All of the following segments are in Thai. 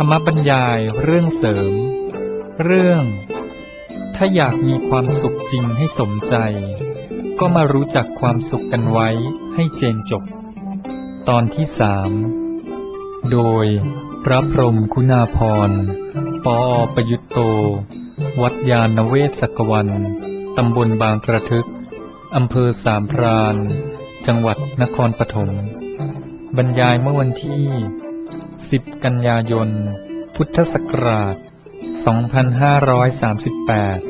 รมบรรยายเรื่องเสริมเรื่องถ้าอยากมีความสุขจริงให้สมใจก็มารู้จักความสุขกันไว้ให้เจนจบตอนที่3โดยพระพรหมคุณาภรณ์ ปอ.ประยุตโตวัดยาณเวศกวันตำบลบางกระทึกอำเภอสามพรานจังหวัดนครปฐมบรรยายเมื่อวันที่10 กันยายน พุทธศักราช 2538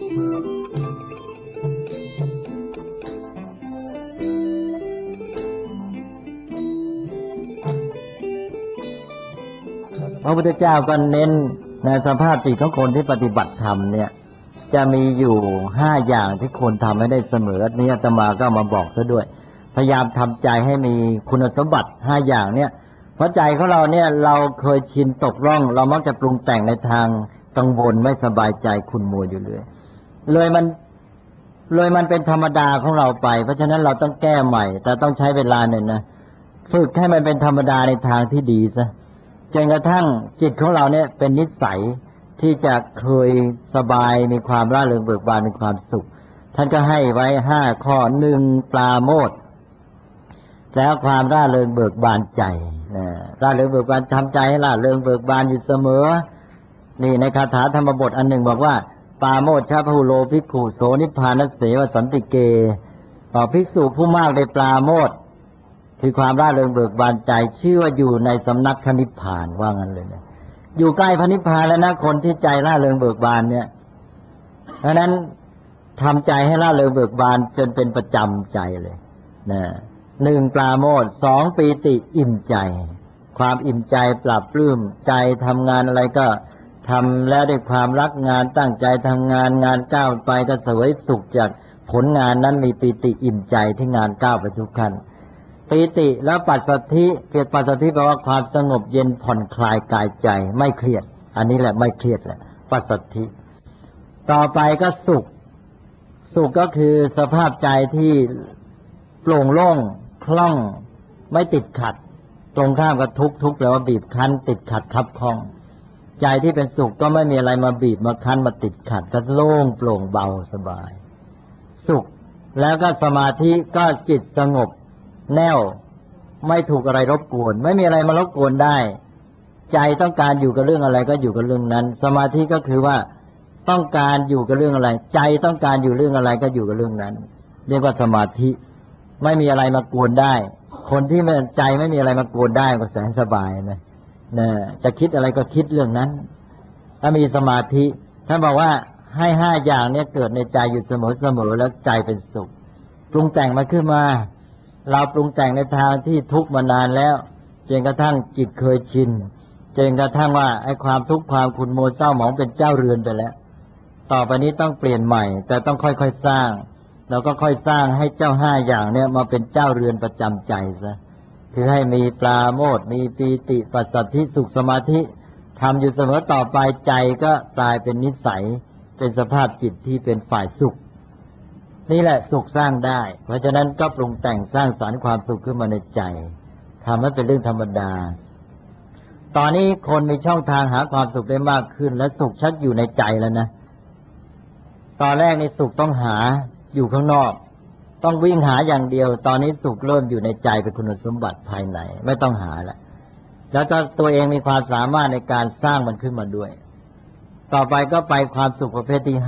พระพุทธเจ้าก็เน้นในสภาพจิตของคนที่ปฏิบัติธรรมเนี่ยจะมีอยู่5อย่างที่ควรทำให้ได้เสมอนี้อาตมาก็มาบอกซะด้วยพยายามทำใจให้มีคุณสมบัติ5อย่างเนี่ยเพราะใจของเราเนี่ยเราเคยชินตกร่องเรามักจะปรุงแต่งในทางกังวลไม่สบายใจขุ่นมัวอยู่เลยมันเป็นธรรมดาของเราไปเพราะฉะนั้นเราต้องแก้ใหม่แต่ต้องใช้เวลาหน่อยนะฝึกให้มันเป็นธรรมดาในทางที่ดีซะจนกระทั่งจิตของเราเนี่ยเป็นนิสัยที่จะเคยสบายมีความร่าเริงเบิกบานมีความสุขท่านก็ให้ไว้5 ข้อ1ปราโมทย์แล้วความร่าเริงเบิกบานใจร่าเริงเบิกบานทำใจให้ร่าเริงเบิกบานอยู่เสมอนี่ในคาถาธรรมบทอันหนึ่งบอกว่าปราโมทย์ชาภูโลภิกขุโสนิพพานเสวสันติเกภิกษุผู้มากได้ปราโมทย์คือความร่าเริงเบิกบานใจชื่อว่าอยู่ในสำนักพระนิพพานว่างั้นเลยนะอยู่ใกล้พระนิพพานแล้วนะคนที่ใจร่าเริงเบิกบานเนี่ยเพราะนั้นทำใจให้ร่าเริงเบิกบานจนเป็นประจำใจเลยนะ1ปราโมทย์2ปีติอิ่มใจความอิ่มใจปรับปลื้มใจทำงานอะไรก็ทำแล้วด้วยความรักงานตั้งใจทำงานก้าวไปก็เสวยสุขจากผลงานนั้นมีปีติอิ่มใจที่งานก้าวไปทุกขั้นปีติแล้วปัสสัทธิปัสสัทธิแปลว่าความสงบเย็นผ่อนคลายกายใจไม่เครียดอันนี้แหละไม่เครียดแหละปัสสัทธิต่อไปก็สุขก็คือสภาพใจที่โปร่งโล่งคล่องไม่ติดขัดตรงข้ามกับทุกข์แปลว่าบีบคั้นติดขัดคับข้องใจที่เป็นสุขก็ไม่มีอะไรมาบีบมาคั้นมาติดขัดก็โล่งโปร่งเบาสบายสุขแล้วก็สมาธิก็จิตสงบแน่วไม่ถูกอะไรรบกวนไม่มีอะไรมารบกวนได้ใจต้องการอยู่กับเรื่องอะไรก็อยู่กับเรื่องนั้นสมาธิก็คือว่าต้องการอยู่กับเรื่องอะไรใจต้องการอยู่เรื่องอะไรก็อยู่กับเรื่องนั้นเรียกว่าสมาธิไม่มีอะไรมากวนได้คนที่ใจไม่มีอะไรมากวนได้ก็แสนสบายนะจะคิดอะไรก็คิดเรื่องนั้นถ้ามีสมาธิท่านบอกว่าให้5อย่างนี้เกิดในใจอยู่เสมอแล้วใจเป็นสุขปรุงแต่งมาขึ้นมาเราปรุงแต่งในทางที่ทุกข์มานานแล้วจนกระทั่งจิตเคยชินจนกระทั่งว่าไอ้ความทุกข์ความขุ่นมัวเศร้าหมองเป็นเจ้าเรือนไปแล้วต่อไปนี้ต้องเปลี่ยนใหม่แต่ต้องค่อยๆสร้างเราก็ค่อยสร้างให้เจ้า5อย่างเนี่ยมาเป็นเจ้าเรือนประจำใจซะคือให้มีปราโมทย์มีปีติปัสสัทธิสุขสมาธิทำอยู่เสมอต่อไปใจก็กลายเป็นนิสัยเป็นสภาพจิตที่เป็นฝ่ายสุขนี่แหละสุขสร้างได้เพราะฉะนั้นก็ปรุงแต่งสร้างสรรค์ความสุขขึ้นมาในใจทำให้เป็นเรื่องธรรมดาตอนนี้คนมีช่องทางหาความสุขได้มากขึ้นและสุขชักอยู่ในใจแล้วนะตอนแรกในสุขต้องหาอยู่ข้างนอกต้องวิ่งหาอย่างเดียวตอนนี้สุขเริ่มอยู่ในใจเป็นคุณสมบัติภายในไม่ต้องหาแล้วตัวเองมีความสามารถในการสร้างมันขึ้นมาด้วยต่อไปก็ไปความสุขประเภทที่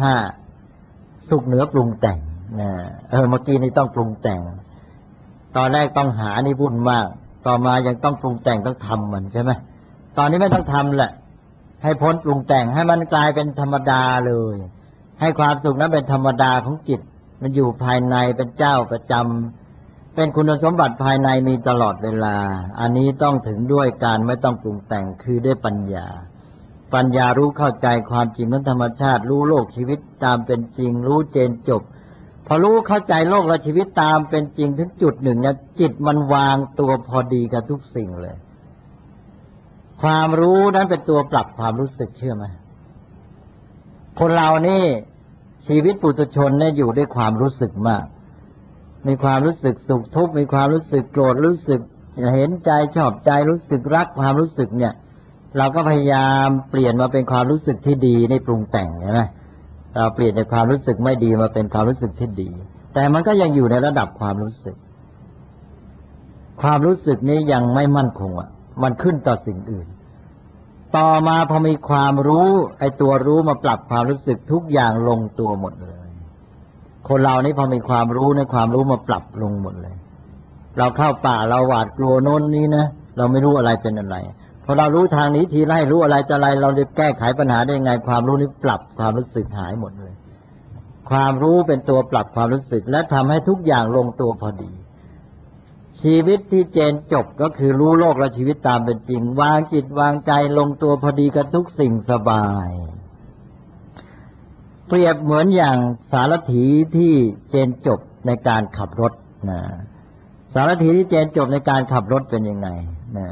5สุขเหนือปรุงแต่งเมื่อกี้นี้ต้องปรุงแต่งตอนแรกต้องหานี่วุ่นมากต่อมายังต้องปรุงแต่งต้องทำมันใช่ไหมตอนนี้ไม่ต้องทำแหละให้พ้นปรุงแต่งให้มันกลายเป็นธรรมดาเลยให้ความสุขนั้นเป็นธรรมดาของจิตมันอยู่ภายในเป็นเจ้าประจำเป็นคุณสมบัติภายในมีตลอดเวลาอันนี้ต้องถึงด้วยการไม่ต้องปรุงแต่งคือด้วยปัญญารู้เข้าใจความจริงของธรรมชาติรู้โลกชีวิตตามเป็นจริงรู้เจนจบพอรู้เข้าใจโลกและชีวิตตามเป็นจริงถึงจุดหนึ่งเนี่ยจิตมันวางตัวพอดีกับทุกสิ่งเลยความรู้นั้นเป็นตัวปรับความรู้สึกเชื่อไหมคนเรานี่ชีวิตปุถุชนเนี่ยอยู่ด้วยความรู้สึกมากมีความรู้สึกสุขทุกข์มีความรู้สึกโกรธรู้สึกเห็นใจชอบใจรู้สึกรักความรู้สึกเนี่ยเราก็พยายามเปลี่ยนมาเป็นความรู้สึกที่ดีในปรุงแต่งใช่ไหมเราเปลี่ยนจากความรู้สึกไม่ดีมาเป็นความรู้สึกที่ดีแต่มันก็ยังอยู่ในระดับความรู้สึกความรู้สึกนี้ยังไม่มั่นคงอ่ะมันขึ้นต่อสิ่งอื่นต่อมาพอมีความรู้ไอ้ตัวรู้มาปรับความรู้สึกทุกอย่างลงตัวหมดเลยคนเรานี่พอมีความรู้ในความรู้มาปรับลงหมดเลยเราเข้าป่าเราหวาดกลัวโน้นนี้นะเราไม่รู้อะไรเป็นอะไรพอเรารู้ทางนี้ทีไรรู้อะไรจะอะไรเราจะแก้ไขปัญหาได้ยังไงความรู้นี้ปรับความรู้สึกหายหมดเลยความรู้เป็นตัวปรับความรู้สึกและทำให้ทุกอย่างลงตัวพอดีชีวิตที่เจนจบก็คือรู้โลกและชีวิตตามเป็นจริงวางจิตวางใจลงตัวพอดีกับทุกสิ่งสบายเปรียบเหมือนอย่างสารถีที่เจนจบในการขับรถนะสารถีที่เจนจบในการขับรถเป็นยังไงนะ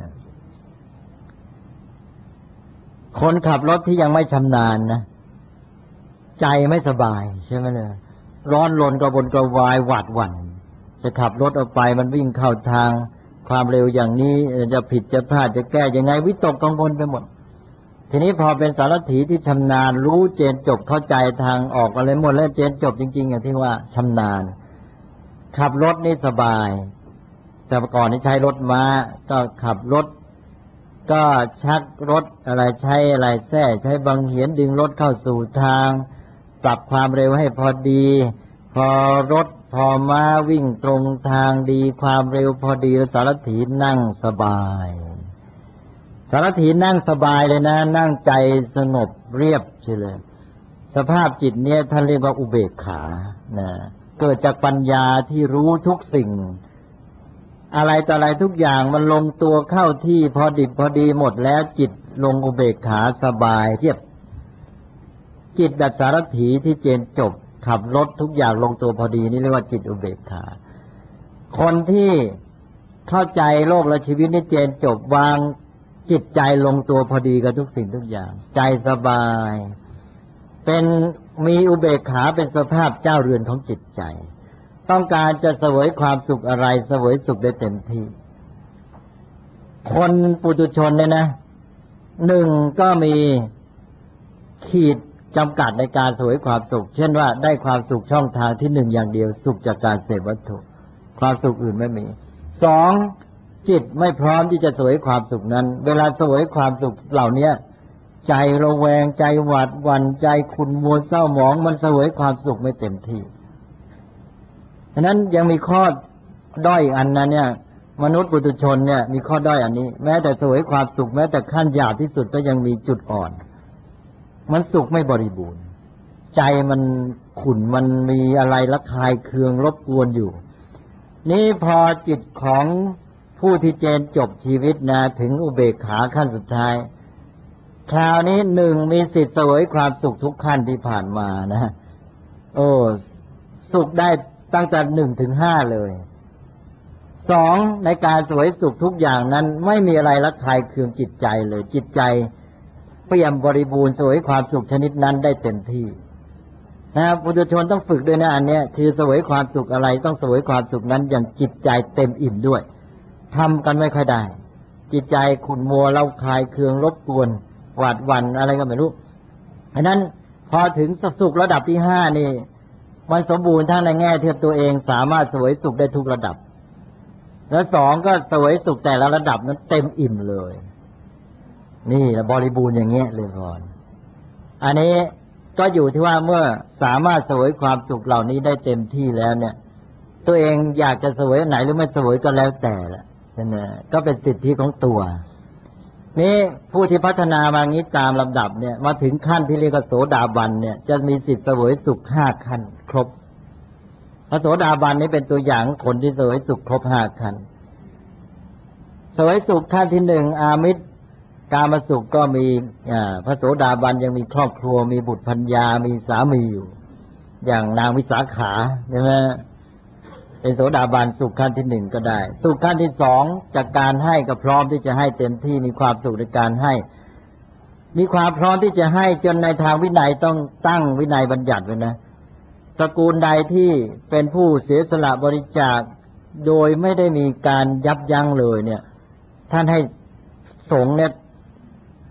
คนขับรถที่ยังไม่ชำนาญนะใจไม่สบายใช่ไหมเนี่ยร้อนรนกระวนกระวายหวาดหวั่นจะขับรถออกไปมันวิ่งเข้าทางความเร็วอย่างนี้จะผิดจะพลาดจะแก้ยังไงวิตกกังวลไปหมดทีนี้พอเป็นสารถีที่ชำนาญรู้เจนจบเข้าใจทางออกอะไรหมดแล้วเจนจบจริงๆอย่างที่ว่าชำนาญขับรถนี่สบายแต่ก่อนนี่ใช้รถม้าก็ขับรถก็ชักรถอะไรใช้อะไรแท้ใช้บังเหียนดึงรถเข้าสู่ทางปรับความเร็วให้พอดีพอรถพอม้าวิ่งตรงทางดีความเร็วพอดีสารถีนั่งสบายสารถีนั่งสบายเลยนะนั่งใจสงบเรียบเฉยเลยสภาพจิตเนี่ยท่านเรียกว่าอุเบกขานะเกิดจากปัญญาที่รู้ทุกสิ่งอะไรต่ออะไรทุกอย่างมันลงตัวเข้าที่พอดิบพอดีหมดแล้วจิตลงอุเบกขาสบายเรียบจิตแบบสารถีที่เจนจบขับรถทุกอย่างลงตัวพอดีนี่เรียกว่าจิตอุเบกขาคนที่เข้าใจโลกและชีวิตนี่เจนจบวางจิตใจลงตัวพอดีกับทุกสิ่งทุกอย่างใจสบายเป็นมีอุเบกขาเป็นสภาพเจ้าเรือนของจิตใจต้องการจะเสวยความสุขอะไรเสวยสุขได้เต็มที่คนปุถุชนเนี่ยนะหนึ่งก็มีขีดจำกัดในการเสวยความสุขเช่นว่าได้ความสุขช่องทางที่หนึ่งอย่างเดียวสุขจากการเสพวัตถุความสุขอื่นไม่มีสองจิตไม่พร้อมที่จะเสวยความสุขนั้นเวลาเสวยความสุขเหล่านี้ใจระแวงใจหวาดหวั่นใจขุ่นมัวเศร้าหมองมันเสวยความสุขไม่เต็มที่ฉะนั้นยังมีข้อด้อยอันนั้นเนี่ยมนุษย์ปุถุชนเนี่ยมีข้อด้อยอันนี้แม้แต่เสวยความสุขแม้แต่ขั้นหยาบที่สุดก็ยังมีจุดอ่อนมันสุขไม่บริบูรณ์ใจมันขุ่นมันมีอะไรละคายเคืองรบกวนอยู่นี่พอจิตของผู้ที่เจนจบชีวิตนะถึงอุเบกขาขั้นสุดท้ายคราวนี้หนึ่งมีสิทธิ์เสวยความสุขทุกขั้นที่ผ่านมานะโอ้สุขได้ตั้งแต่หนึ่งถึงห้าเลยสองในการเสวยสุขทุกอย่างนั้นไม่มีอะไรละคายเคืองจิตใจเลยจิตใจเปี่ยมบริบูรณ์เสวยความสุขชนิดนั้นได้เต็มที่นะปุถุชนต้องฝึกด้วยนะอันนี้คือเสวยความสุขอะไรต้องเสวยความสุขนั้นอย่างจิตใจเต็มอิ่มด้วยทำกันไม่ค่อยได้จิตใจขุ่นมัวเล่าคายเคืองรบกวนหวาดหวั่นอะไรก็ไม่รู้ฉะนั้นพอถึงสุขระดับที่ห้านี่มันสมบูรณ์ทั้งในแง่ที่ตัวเองสามารถเสวยสุขได้ทุกระดับและสองก็เสวยสุขแต่ละระดับนั้นเต็มอิ่มเลยนี่บริบูรณ์อย่างเงี้ยเลยพรอันนี้ก็อยู่ที่ว่าเมื่อสามารถเสวยความสุขเหล่านี้ได้เต็มที่แล้วเนี่ยตัวเองอยากจะเสวยไหนหรือไม่เสวยก็แล้วแต่ละนั่นแหละก็เป็นสิทธิของตัวนี่ผู้ที่พัฒนามางี้ตามลำดับเนี่ยมาถึงขั้นที่เรียกว่าโสดาบันเนี่ยจะมีสิทธิเสวยสุขห้าขั้นครบพระโสดาบันนี้เป็นตัวอย่างคนที่เสวยสุขครบห้าขั้นเสวยสุขขั้นที่หนึ่งอามิสกามสุขก็มีพระโสดาบันยังมีครอบครัวมีบุตรภรรยามีสามีอยู่อย่างนางวิสาขาใช่ไหมเป็นโสดาบันสุขขั้นที่หนึ่งก็ได้สุขขั้นที่สองจากการให้ก็พร้อมที่จะให้เต็มที่มีความสุขในการให้มีความพร้อมที่จะให้จนในทางวินัยต้องตั้งวินัยบัญญัติไว้นะตระกูลใดที่เป็นผู้เสียสละบริจาคโดยไม่ได้มีการยับยั้งเลยเนี่ยท่านให้สงฆ์เนี่ย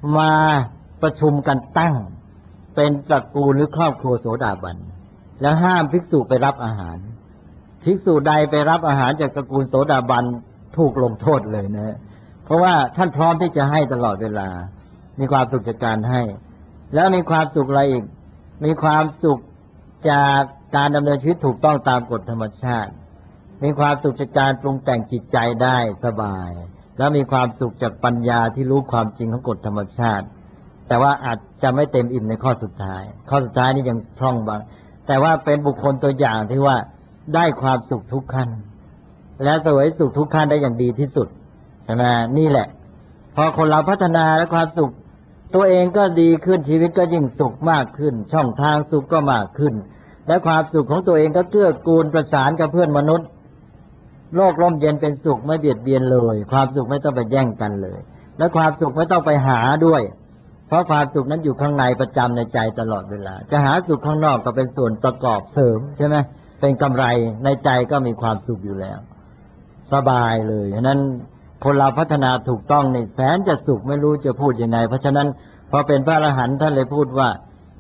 มาประชุมกันตั้งเป็นตระกูลหรือครอบครัวโสดาบันแล้วห้ามภิกษุไปรับอาหารภิกษุใดไปรับอาหารจากตระกูลโสดาบันถูกลงโทษเลยนะเพราะว่าท่านพร้อมที่จะให้ตลอดเวลามีความสุขจากการให้แล้วมีความสุขอะไรอีกมีความสุขจากการดำเนินชีวิตถูกต้องตามกฎธรรมชาติมีความสุขจากการปรุงแต่งจิตใจได้สบายแล้วมีความสุขจากปัญญาที่รู้ความจริงของกฎธรรมชาติแต่ว่าอาจจะไม่เต็มอิ่มในข้อสุดท้ายนี่ยังพร่องบางแต่ว่าเป็นบุคคลตัวอย่างที่ว่าได้ความสุขทุกขั้นและเสวยสุขทุกขั้นได้อย่างดีที่สุดใช่ไหมนี่แหละพอคนเราพัฒนาและความสุขตัวเองก็ดีขึ้นชีวิตก็ยิ่งสุขมากขึ้นช่องทางสุขก็มากขึ้นและความสุขของตัวเองก็เกื้อกูลประสานกับเพื่อนมนุษย์โลกร่มเย็นเป็นสุขไม่เบียดเบียนเลยความสุขไม่ต้องไปแย่งกันเลยและความสุขไม่ต้องไปหาด้วยเพราะความสุขนั้นอยู่ข้างในประจำในใจตลอดเวลาจะหาสุขข้างนอกก็เป็นส่วนประกอบเสริมใช่ไหมเป็นกำไรในใจก็มีความสุขอยู่แล้วสบายเลยฉะนั้นคนเราพัฒนาถูกต้องในแสนจะสุขไม่รู้จะพูดยังไงเพราะฉะนั้นพอเป็นพระอรหันต์ท่านเลยพูดว่า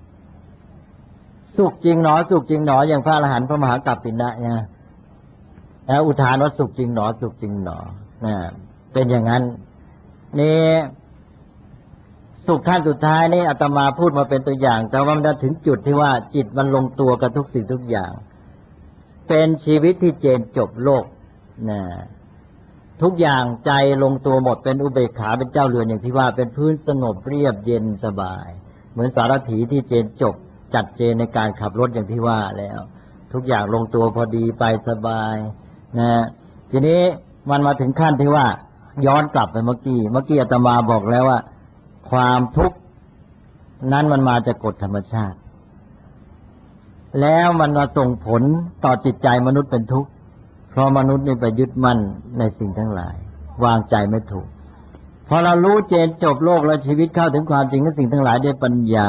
สุขจริงหนอสุขจริงหนออย่างพระอรหันต์พระมหากัปปินะเนี่ยแล้วอุทานว่าสุขจริงหนอสุขจริงหนอเป็นอย่างนั้นนี่สุขขั้นสุดท้ายนี่อาตมาพูดมาเป็นตัวอย่างแต่ว่ามันถึงจุดที่ว่าจิตมันลงตัวกับทุกสิ่งทุกอย่างเป็นชีวิตที่เจนจบโลกนะทุกอย่างใจลงตัวหมดเป็นอุเบกขาเป็นเจ้าเรือนอย่างที่ว่าเป็นพื้นสงบเรียบเย็นสบายเหมือนสารถีที่เจนจบจัดเจนในการขับรถอย่างที่ว่าแล้วทุกอย่างลงตัวพอดีไปสบายนะทีนี้มันมาถึงขั้นที่ว่าย้อนกลับไปเมื่อกี้อาตมาบอกแล้วว่าความทุกข์นั้นมันมาจากกฎธรรมชาติแล้วมันมาส่งผลต่อจิตใจมนุษย์เป็นทุกข์เพราะมนุษย์นี่ไปยึดมั่นในสิ่งทั้งหลายวางใจไม่ถูกพอเรารู้เจนจบโลกแล้วชีวิตเข้าถึงความจริงของสิ่งทั้งหลายด้วยปัญญา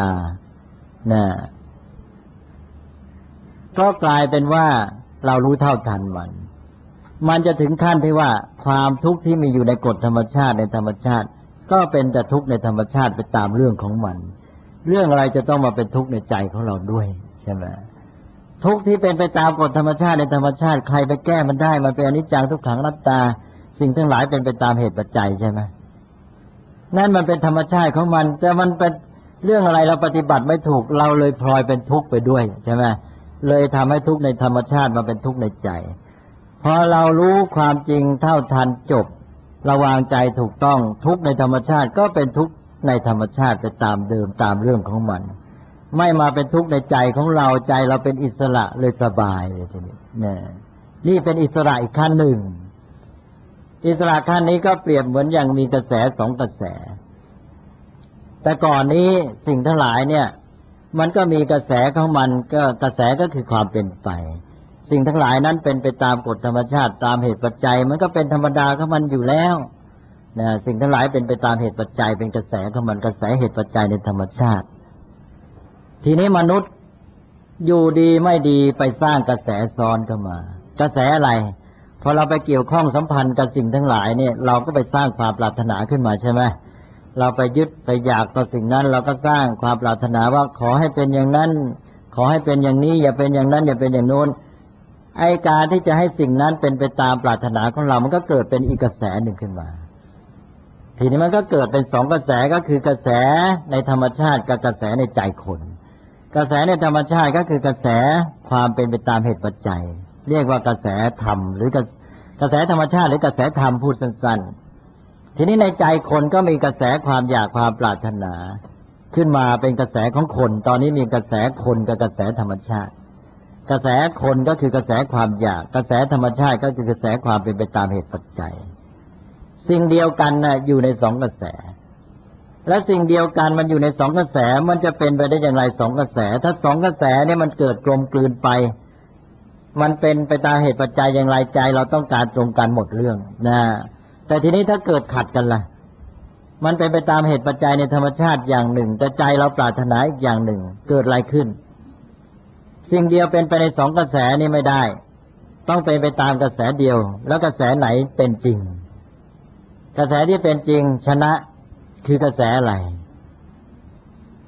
ก็กลายเป็นว่าเรารู้เท่าทันมันจะถึงขั้นที่ว่าความทุกข์ที่มีอยู่ในกฎธรรมชาติในธรรมชาติก็เป็นแต่ทุกข์ในธรรมชาติไปตามเรื่องของมันเรื่องอะไรจะต้องมาเป็นทุกข์ในใจของเราด้วยใช่ไหมทุกข์ที่เป็นไปตามกฎธรรมชาติในธรรมชาติใครไปแก้มันได้มันเป็นอนิจจังทุกขังอนัตตาสิ่งทั้งหลายเป็นไปตามเหตุปัจจัยใช่ไหมนั่นมันเป็นธรรมชาติของมันแต่มันเป็นเรื่องอะไรเราปฏิบัติไม่ถูกเราเลยพลอยเป็นทุกข์ไปด้วยใช่ไหมเลยทำให้ทุกข์ในธรรมชาติมาเป็นทุกข์ในใจพอเรารู้ความจริงเท่าทันจบระวางใจถูกต้องทุกข์ในธรรมชาติก็เป็นทุกข์ในธรรมชาติไปตามเดิมตามเรื่องของมันไม่มาเป็นทุกข์ในใจของเราใจเราเป็นอิสระเลยสบายเลยทีนี้นี่เป็นอิสระอีกขั้นหนึ่งอิสระขั้นนี้ก็เปรียบเหมือนอย่างมีกระแสสองกระแสแต่ก่อนนี้สิ่งทั้งหลายเนี่ยมันก็มีกระแสของมันก็กระแสก็คือความเป็นไปสิ่งทั้งหลายนั้นเป็นไปตามกฎธรรมชาติตามเหตุปัจจัยมันก็เป็นธรรมดาของมันอยู่แล้วสิ่งทั้งหลายเป็นไปตามเหตุปัจจัยเป็นกระแสของมันกระแสเหตุปัจจัยในธรรมชาติทีนี้มนุษย์อยู่ดีไม่ดีไปสร้างกระแสซ้อนเข้ามากระแสอะไรพอเราไปเกี่ยวข้องสัมพันธ์กับสิ่งทั้งหลายเนี่ยเราก็ไปสร้างความปรารถนาขึ้นมาใช่ไหมเราไปยึดไปอยากต่อสิ่งนั้นเราก็สร้างความปรารถนาว่าขอให้เป็นอย่างนั้นขอให้เป็นอย่างนี้อย่าเป็นอย่างนั้นอย่าเป็นอย่างโน้นไอ้การที่จะให้สิ่งนั้นเป็นไปตามปรารถนาของเรามันก็เกิดเป็นอีกกระแสหนึ่งขึ้นมาทีนี้มันก็เกิดเป็นสองกระแสก็คือกระแสในธรรมชาติกับกระแสในใจคนกระแสในธรรมชาติก็คือกระแสความเป็นไปตามเหตุปัจจัยเรียกว่ากระแสธรรมหรือกระแสธรรมชาติหรือกระแสธรรมพูดสั้นๆทีนี้ในใจคนก็มีกระแสความอยากความปรารถนาขึ้นมาเป็นกระแสของคนตอนนี้มีกระแสคนกับกระแสธรรมชาติกระแสคนก็คือกระแสความอยากกระแสธรรมชาติก็คือกระแสความเป็นไปตามเหตุปัจจัยสิ่งเดียวกันน่ะอยู่ในสองกระแสและสิ่งเดียวกันมันอยู่ในสองกระแสมันจะเป็นไปได้อย่างไรสองกระแสถ้าสองกระแสเนี่ยมันเกิดกลมกลืนไปมันเป็นไปตามเหตุปัจจัยอย่างไรใจเราต้องการตรงกันหมดเรื่องแต่ทีนี้ถ้าเกิดขัดกันล่ะมันเป็นไปตามเหตุปัจจัยในธรรมชาติอย่างหนึ่งแต่ใจเราปรารถนาอีกอย่างหนึ่งเกิดอะไรขึ้นสิ่งเดียวเป็นไปในสองกระแสนี่ไม่ได้ต้องเป็นไปตามกระแสเดียวแล้วกระแสไหนเป็นจริงกระแสที่เป็นจริงชนะคือกระแสอะไร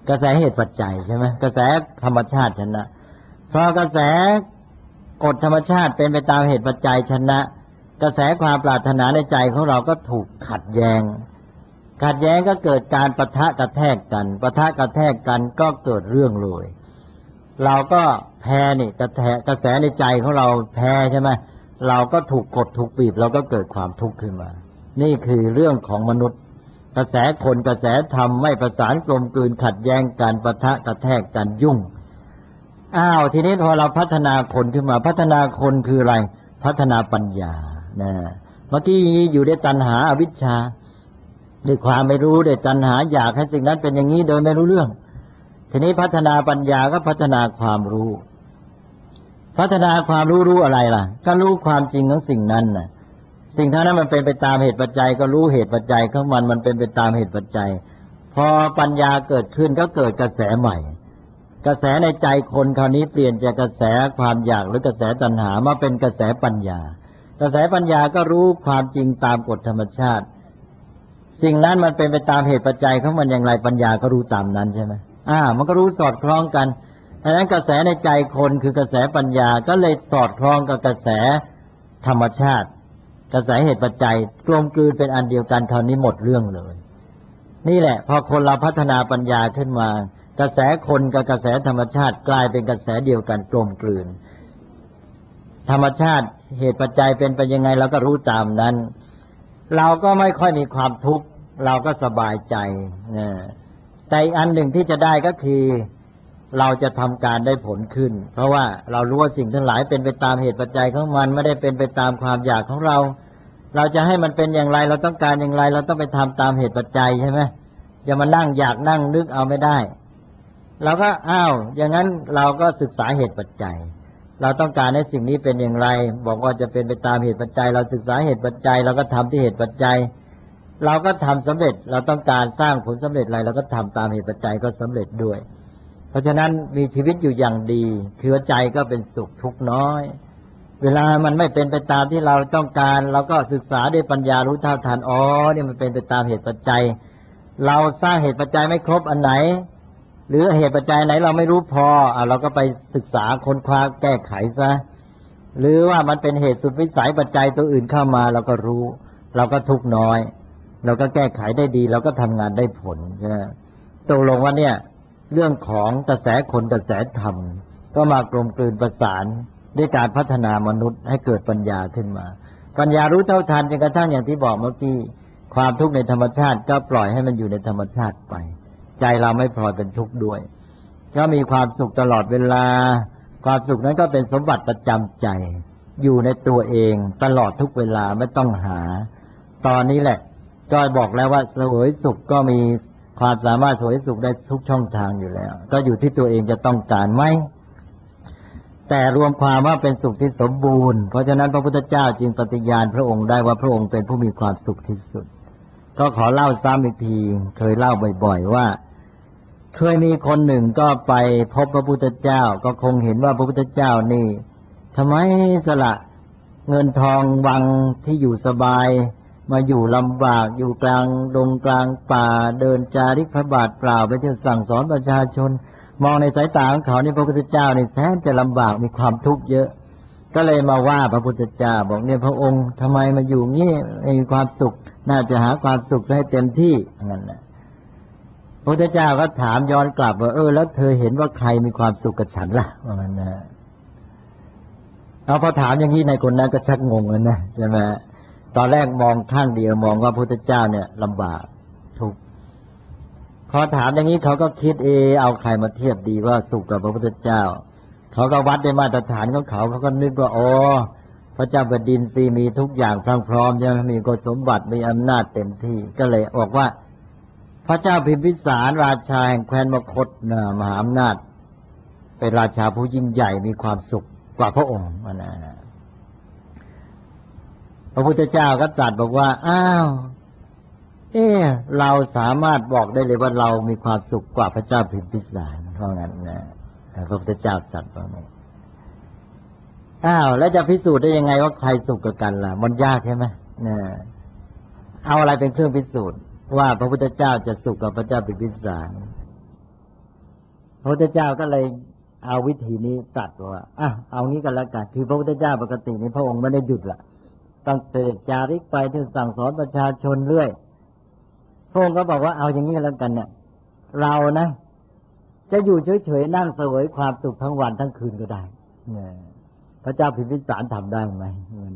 กระแสเหตุปัจจัยใช่ไหมกระแสธรรมชาติชนะเพราะกระแสกฎธรรมชาติเป็นไปตามเหตุปัจจัยชนะกระแสความปรารถนาในใจของเราก็ถูกขัดแย้งก็เกิดการปะทะกระแทกกันก็เกิดเรื่องเลยเราก็แพ้นี่กระแสในใจของเราแพ้ใช่ไหมเราก็ถูกกดถูกบีบเราก็เกิดความทุกข์ขึ้นมานี่คือเรื่องของมนุษย์กระแสคนกระแสธรรมไม่ประสานกลมกลืนขัดแย้งกันปะทะกระแทกกันยุ่งทีนี้พอเราพัฒนาคนขึ้นมาพัฒนาคนคืออะไรพัฒนาปัญญานะเมื่อกี้อยู่ในตัณหาอวิชชาด้วยความไม่รู้ด้วยตัณหาอยากให้สิ่งนั้นเป็นอย่างนี้โดยไม่รู้เรื่องทีนี้พัฒนาปัญญาก็พัฒนาความรู้รู้อะไรล่ะก็รู้ความจริงของสิ่งนั้นน่ะสิ่งนั้นมันเป็นไปตามเหตุปัจจัยก็รู้เหตุปัจจัยของมันเป็นไปตามเหตุปัจจัยพอปัญญาเกิดขึ้นก็เกิดกระแสใหม่กระแสในใจคนคราวนี้เปลี่ยนจากกระแสความอยากหรือกระแสตัณหามาเป็นกระแสปัญญากระแสปัญญาก็รู้ความจริงตามกฎธรรมชาติสิ่งนั้นมันเป็นไปตามเหตุปัจจัยของมันอย่างไรปัญญาก็รู้ตามนั้นใช่ไหมมันก็รู้สอดคล้องกันดังนั้นกระแสในใจคนคือกระแสปัญญาก็เลยสอดคล้องกับกระแสธรรมชาติกระแสเหตุปัจจัยกลมกลืนเป็นอันเดียวกันคราวนี้หมดเรื่องเลยนี่แหละพอคนเราพัฒนาปัญญาขึ้นมากระแสคนกับกระแสธรรมชาติกลายเป็นกระแสเดียวกันกลมกลืนธรรมชาติเหตุปัจจัยเป็นไปยังไงเราก็รู้ตามนั้นเราก็ไม่ค่อยมีความทุกข์เราก็สบายใจแต่อีกอันหนึ่งที่จะได้ก็คือเราจะทำการได้ผลขึ้นเพราะว่าเรารู้ว่าสิ่งทั้งหลายเป็นไปตามเหตุปัจจัยของมันไม่ได้เป็นไปตามความอยากของเราจะให้มันเป็นอย่างไรเราต้องการอย่างไรเราต้องไปทำตามเหตุปัจจัยใช่ไหมอย่ามานั่งอยากนั่งนึกเอาไม่ได้เราก็อย่างนั้นเราก็ศึกษาเหตุปัจจัยเราต้องการให้สิ่งนี้เป็นอย่างไรบอกว่าจะเป็นไปตามเหตุปัจจัยเราศึกษาเหตุปัจจัยเราก็ทำที่เหตุปัจจัยเราก็ทำสำเร็จเราต้องการสร้างผลสำเร็จอะไรเราก็ทำตามเหตุปัจจัยก็สำเร็จด้วยเพราะฉะนั้นมีชีวิตอยู่อย่างดีคือใจก็เป็นสุขทุกข์น้อยเวลามันไม่เป็นไปตามที่เราต้องการเราก็ศึกษาด้วยปัญญารู้เท่าทันนี่มันเป็นไปตามเหตุปัจจัยเราสร้างเหตุปัจจัยไม่ครบอันไหนหรือเหตุปัจจัยไหนเราไม่รู้พอเราก็ไปศึกษาค้นคว้าแก้ไขซะหรือว่ามันเป็นเหตุสุดวิสัยปัจจัยตัวอื่นเข้ามาเราก็รู้เราก็ทุกข์น้อยเราก็แก้ไขได้ดีเราก็ทำงานได้ผลตกลงว่าเนี่ยเรื่องของกระแสคนกระแสธรรมก็มากลมกลืนประสานด้วยการพัฒนามนุษย์ให้เกิดปัญญาขึ้นมาปัญญารู้เท่าทันจนกระทั่งอย่างที่บอกเมื่อกี้ความทุกข์ในธรรมชาติก็ปล่อยให้มันอยู่ในธรรมชาติไปใจเราไม่พลอยเป็นทุกข์ด้วยก็มีความสุขตลอดเวลาความสุขนั้นก็เป็นสมบัติประจำใจอยู่ในตัวเองตลอดทุกเวลาไม่ต้องหาตอนนี้แหละก็บอกแล้วว่าเสวยสุขก็มีความสามารถเสวยสุขได้ทุกช่องทางอยู่แล้วก็อยู่ที่ตัวเองจะต้องการไหมแต่รวมความว่าเป็นสุขที่สมบูรณ์เพราะฉะนั้นพระพุทธเจ้าจึงปฏิญาณพระองค์ได้ว่าพระองค์เป็นผู้มีความสุขที่สุดก็ขอเล่าซ้ำอีกทีเคยเล่าบ่อยๆว่าเคยมีคนหนึ่งก็ไปพบพระพุทธเจ้าก็คงเห็นว่าพระพุทธเจ้านี่ทำไมสละเงินทองวังที่อยู่สบายมาอยู่ลำบากอยู่กลางดงกลางป่าเดินจาริกพระบาทเปล่าไปเที่ยวสั่งสอนประชาชนมองในสายตาของเขานี่พระพุทธเจ้านี่แสนจะลำบากมีความทุกข์เยอะก็เลยมาว่าพระพุทธเจ้าบอกเนี่ยพระองค์ทำไมมาอยู่งี้มีความสุขน่าจะหาความสุขให้เต็มที่นั่นแหละพระพุทธเจ้าก็ถามย้อนกลับว่าแล้วเธอเห็นว่าใครมีความสุขกับฉันล่ะว่างั้นนะพอถามอย่างนี้ในคนนั้นก็ชักงงเลยนะใช่ไหมตอนแรกมองข้างเดียวมองว่าพระพุทธเจ้าเนี่ยลำบากทุกข์พอถามอย่างนี้เขาก็คิดเอาใครมาเทียบดีว่าสุขกับพระพุทธเจ้าเขาก็วัดในมาตรฐานของเขาก็นึกว่าพระเจ้าแผ่นดินสิมีทุกอย่างพร้อมใช่ไหมมีกฎสมบัติมีอำนาจเต็มที่ก็เลยบอกว่าพระเจ้าพิมพิสารราชาแห่งแคว้นมคธมหาอำนาจเป็นราชาผู้ยิ่งใหญ่มีความสุขกว่าพระองค์นะพระพุทธเจ้าก็ตรัสบอกว่าเราสามารถบอกได้เลยว่าเรามีความสุขกว่าพระเจ้าพิมพิสารเพราะงั้นนะพระพุทธเจ้าตรัสว่าไงแล้วจะพิสูจน์ได้ยังไงว่าใครสุขกว่ากันล่ะมันยากใช่ไหมเอาอะไรเป็นเครื่องพิสูจน์ว่าพระพุทธเจ้าจะสุขกับพระเจ้าพิมพิสารพระพุทธเจ้าก็เลยเอาวิธีนี้ตรัสว่าเอางี้กันแล้วกันคือพระพุทธเจ้าปกตินี้พระองค์ไม่ได้หยุดละต้องเสด็จจาริกไปที่สั่งสอนประชาชนเรื่อยพระองค์ก็บอกว่าเอาอย่างนี้กันแล้วกันเนี่ยเรานะจะอยู่เฉยๆนั่งเสวยความสุขทั้งวันทั้งคืนก็ได้พระเจ้าพิมพิสารทำได้ไหม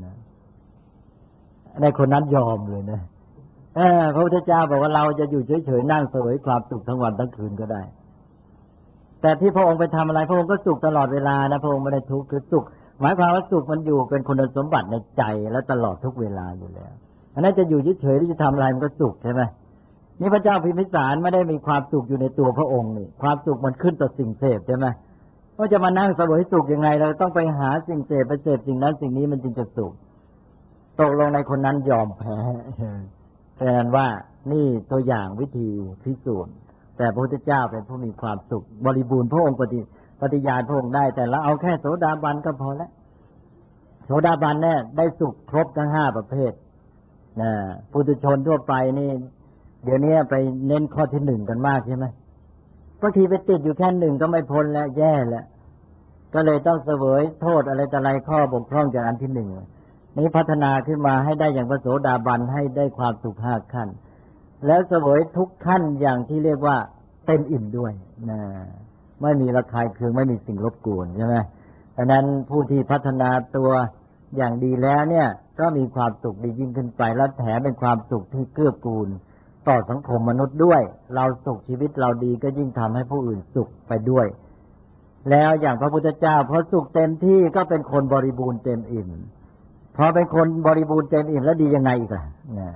ในคนนั้นยอมเลยนะพระพุทธเจ้าบอกว่าเราจะอยู่เฉยๆนั่งเสวยความสุขทั้งวันทั้งคืนก็ได้แต่ที่พระองค์ไปทำอะไรพระองค์ก็สุขตลอดเวลานะพระองค์ไม่ได้ทุกข์คือสุขหมายความว่าสุขมันอยู่เป็นคุณสมบัติในใจและตลอดทุกเวลาอยู่แล้วอันนั้นจะอยู่เฉยๆหรือจะทำอะไรมันก็สุขใช่ไหมนี่พระเจ้าพิมพิสารไม่ได้มีความสุขอยู่ในตัวพระองค์นี่ความสุขมันขึ้นต่อสิ่งเสพใช่ไหมว่าจะมานั่งเสวยสุขยังไงเราต้องไปหาสิ่งเสพไปเสพสิ่งนั้นสิ่งนี้มันจึงจะสุขตกลงในคนนั้นยอมแพ้เพราะนั้นว่านี่ตัวอย่างวิธีพิสูจน์แต่พระพุทธเจ้าเป็นผู้มีความสุขบริบูรณ์พระองค์ปฏิญาณพระองค์ได้แต่ละเอาแค่โสดาบันก็พอแล้วโสดาบันเนี่ยได้สุขครบทั้ง5ประเภทปุถุชนทั่วไปนี่เดี๋ยวนี้ไปเน้นข้อที่1กันมากใช่ไหมบางทีไปติดอยู่แค่1ก็ไม่พ้นแล้วแย่แล้วก็เลยต้องเสวยโทษอะไรแต่อะไรข้อบกพร่องจากอันที่1นี้พัฒนาขึ้นมาให้ได้อย่างพระโสดาบันให้ได้ความสุข5ขั้นแล้วเสวยทุกขั้นอย่างที่เรียกว่าเต็มอิ่มด้วยไม่มีระคายเคืองไม่มีสิ่งรบกวนใช่ไหมดังนั้นผู้ที่พัฒนาตัวอย่างดีแล้วเนี่ยก็มีความสุขดียิ่งขึ้นไปและแถมเป็นความสุขที่เกื้อกูลต่อสังคมมนุษย์ด้วยเราสุขชีวิตเราดีก็ยิ่งทำให้ผู้อื่นสุขไปด้วยแล้วอย่างพระพุทธเจ้าพอสุขเต็มที่ก็เป็นคนบริบูรณ์เต็มอิ่มพอเป็นคนบริบูรณ์เต็มอิ่มแล้วดียังไงอีกล่ะ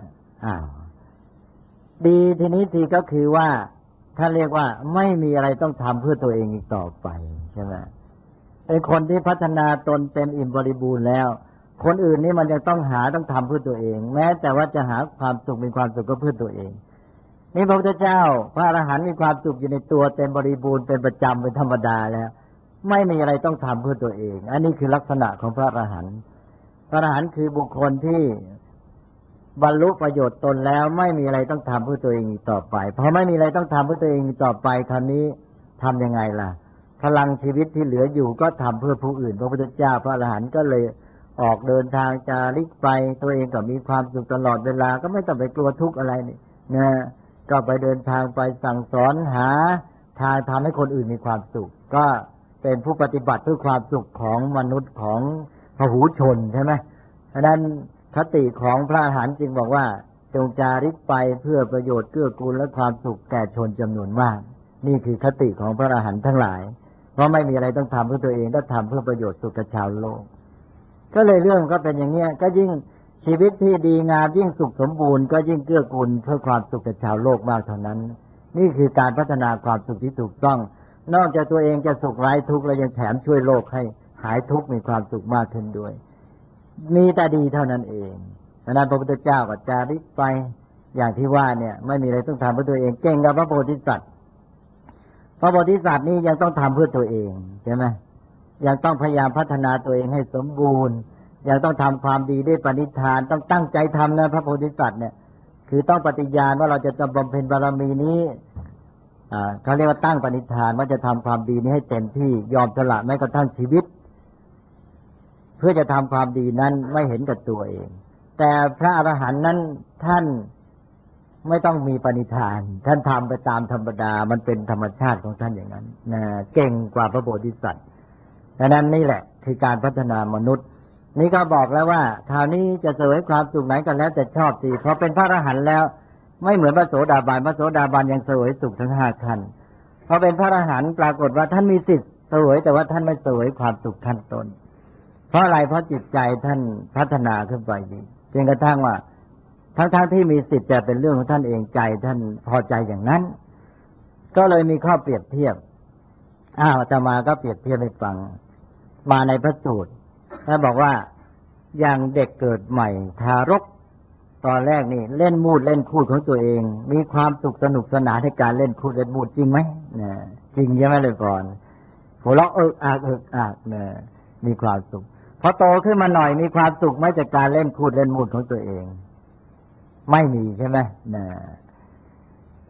ดีทีนี้ทีก็คือว่าถ้าเรียกว่าไม่มีอะไรต้องทำเพื่อตัวเองอีกต่อไปใช่ไหมเป็นคนที่พัฒนาตนเต็มอิ่มบริบูรณ์แล้วคนอื่นนี่มันยังต้องทำเพื่อตัวเองแม้แต่ว่าจะหาความสุขมีความสุขก็เพื่อตัวเองนี่พระพุทธเจ้าพระอรหันต์มีความสุขอยู่ในตัวเต็มบริบูรณ์เป็นประจำเป็นธรรมดาแล้วไม่มีอะไรต้องทำเพื่อตัวเองอันนี้คือลักษณะของพระอรหันต์พระอรหันต์คือบุคคลที่บรรลุประโยชน์ตนแล้วไม่มีอะไรต้องทำเพื่อตัวเองอีกต่อไปพอไม่มีอะไรต้องทำเพื่อตัวเองอีกต่อไปคราวนี้ทำยังไงล่ะพลังชีวิตที่เหลืออยู่ก็ทำเพื่อผู้อื่นพระพุทธเจ้าพระอรหันต์ก็เลยออกเดินทางจาริกไปตัวเองก็มีความสุขตลอดเวลาก็ไม่ต้องไปกลัวทุกข์อะไรนี่นะก็ไปเดินทางไปสั่งสอนหาทางทำให้คนอื่นมีความสุขก็เป็นผู้ปฏิบัติเพื่อความสุขของมนุษย์ของพหูชนใช่ไหมฉะนั้นคติของพระอรหันต์จึงบอกว่าจงจาริกไปเพื่อประโยชน์เกื้อกูลและความสุขแก่ชนจำนวนมากนี่คือคติของพระอรหันต์ทั้งหลายเพราะไม่มีอะไรต้องทำเพื่อตัวเองต้องทำเพื่อประโยชน์สุขชาวโลกก็เลยเรื่องก็เป็นอย่างเงี้ยก็ยิ่งชีวิตที่ดีงามยิ่งสุขสมบูรณ์ก็ยิ่งเกื้อกูลเพื่อความสุขแก่ชาวโลกมากเท่านั้นนี่คือการพัฒนาความสุขที่ถูกต้องนอกจากตัวเองจะสุขไร้ทุกข์แล้วยังแถมช่วยโลกให้หายทุกข์มีความสุขมากขึ้นด้วยมีแต่ดีเท่านั้นเองดังนั้นพระพุทธเจ้าก็จาริกไปอย่างที่ว่าเนี่ยไม่มีอะไรต้องทำเพื่อตัวเองเก่งกับพระโพธิสัตว์พระโพธิสัตว์นี่ยังต้องทำเพื่อตัวเองใช่ไหมยังต้องพยายามพัฒนาตัวเองให้สมบูรณ์ยังต้องทำความดีด้วยปณิธานต้องตั้งใจทำนะพระโพธิสัตว์เนี่ยคือต้องปฏิญาณว่าเราจะบำเพ็ญบารมีนี้เขาเรียกว่าตั้งปณิธานว่าจะทำความดีนี้ให้เต็มที่ยอมสละแม้กระทั่งชีวิตเพื่อจะทำความดีนั้นไม่เห็นกับตัวเองแต่พระอรหันต์นั้นท่านไม่ต้องมีปณิธานท่านทำไปตามธรรมดามันเป็นธรรมชาติของท่านอย่างนั้นเก่งกว่าพระโพธิสัตว์ดังนั้นนี่แหละคือการพัฒนามนุษย์นี่ก็บอกแล้วว่าคราวนี้จะเสวยความสุขไหนกันแล้วแต่ชอบสิเพราะเป็นพระอรหันต์แล้วไม่เหมือนพระโสดาบันพระโสดาบันยังเสวยสุขทั้ง5ขั้นพอเป็นพระอรหันต์ปรากฏว่าท่านมีสิทธิ์เสวยแต่ว่าท่านไม่เสวยความสุขขั้นต้นเพราะอะไรเพราะจิตใจท่านพัฒนาขึ้นไปดีจนกระทั่งว่าทั้งที่มีสิทธิ์แต่เป็นเรื่องของท่านเองใจท่านพอใจอย่างนั้นก็เลยมีข้อเปรียบเทียบอาตมาก็เปรียบเทียบให้ฟังมาในพระสูตรท่านบอกว่าอย่างเด็กเกิดใหม่ทารกตอนแรกนี่เล่นมูดเล่นคูดของตัวเองมีความสุขสนุกสนานในการเล่นคูดเล่นมูดจริงไหมจริงใช่ไหมเลยก่อนหัวเราะอักมีความสุขพอโตขึ้นมาหน่อยมีความสุขไหมจากการเล่นคูดเล่นมูดของตัวเองไม่มีใช่ไหม